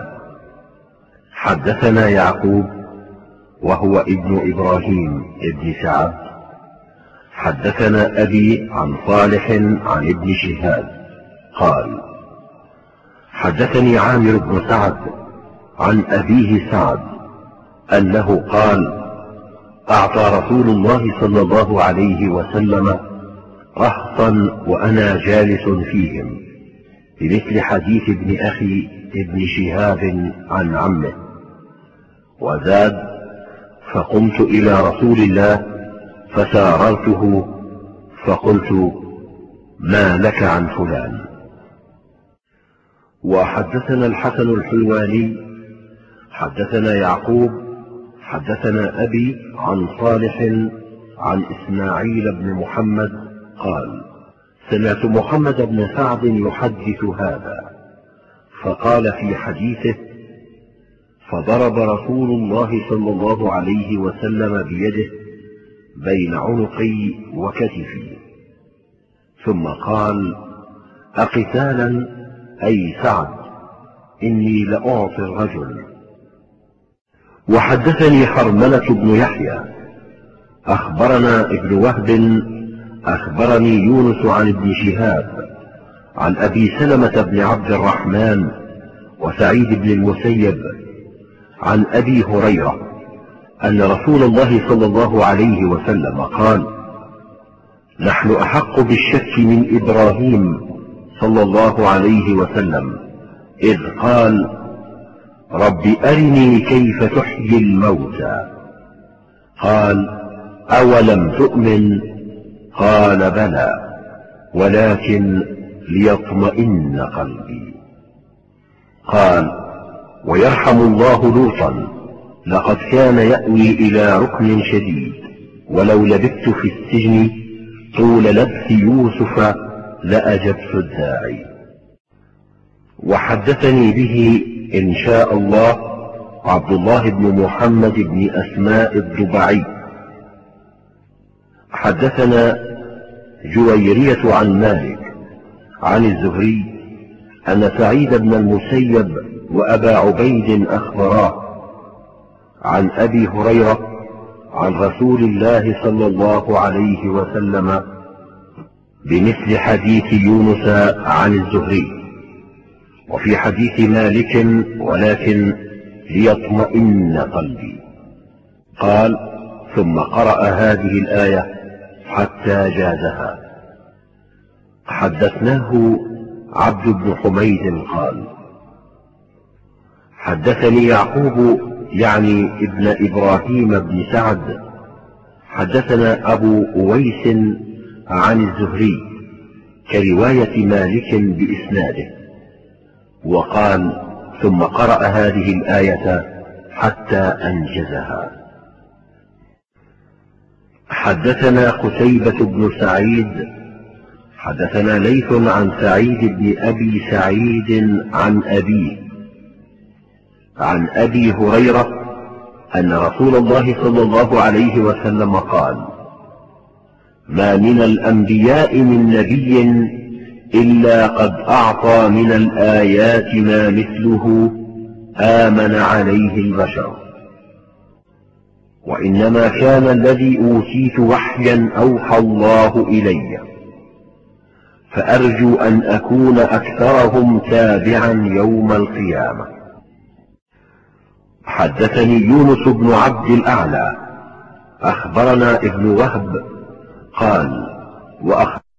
حدثنا يعقوب وهو ابن إبراهيم ابن سعد، حدثنا أبي عن صالح عن ابن شهاب قال: حدثني عامر بن سعد عن أبيه سعد أنه قال: أعطى رسول الله صلى الله عليه وسلم رهطا وأنا جالس فيهم، بمثل حديث ابن أخي ابن شهاب عن عمه، وزاد: فقمت إلى رسول الله فساررته فقلت: ما لك عن فلان؟ وحدثنا الحسن الحلواني حدثنا يعقوب حدثنا أبي عن صالح عن إسماعيل بن محمد قال: سمعت محمد بن سعد يحدث هذا، فقال في حديثه: فضرب رسول الله صلى الله عليه وسلم بيده بين عنقي وكتفي، ثم قال: أقتالا أي سعد، إني لأعطي الرجل. وحدثني حرملة بن يحيى أخبرنا ابن وهب أخبرني يونس عن ابن شهاب عن أبي سلمة بن عبد الرحمن وسعيد بن المسيب عن أبي هريرة أن رسول الله صلى الله عليه وسلم قال: نحن أحق بالشك من إبراهيم صلى الله عليه وسلم إذ قال: رب أرني كيف تحيي الموتى. قال: أولم تؤمن؟ قال: بلى، ولكن ليطمئن قلبي. قال: ويرحم الله لوطا، لقد كان يأوي إلى ركن شديد، ولو لبثت في السجن طول لبث يوسف لأجبت الداعي. وحدثني به إن شاء الله عبد الله بن محمد بن أسماء الضبعي. حدثنا جويرية عن مالك عن الزهري أن سعيد بن المسيب وأبا عبيد أخبراه عن أبي هريرة عن رسول الله صلى الله عليه وسلم بمثل حديث يونس عن الزهري، وفي حديث مالك: ولكن ليطمئن قلبي. قال: ثم قرأ هذه الآية حتى جازها. حدثناه عبد بن حميد قال: حدثني يعقوب يعني ابن إبراهيم بن سعد حدثنا أبو أويس عن الزهري كرواية مالك بإسناده، وقال: ثم قرأ هذه الآية حتى أنجزها. حدثنا قتيبة بن سعيد حدثنا ليث عن سعيد بن أبي سعيد عن أبيه عن أبي هريرة أن رسول الله صلى الله عليه وسلم قال: ما من الأنبياء من نبي إلا قد أعطى من الآيات ما مثله آمن عليه البشر، وإنما كان الذي أوتيت وحيا أوحى الله إلي، فأرجو أن أكون أكثرهم تابعا يوم القيامة. حدثني يونس بن عبد الأعلى أخبرنا ابن وهب قال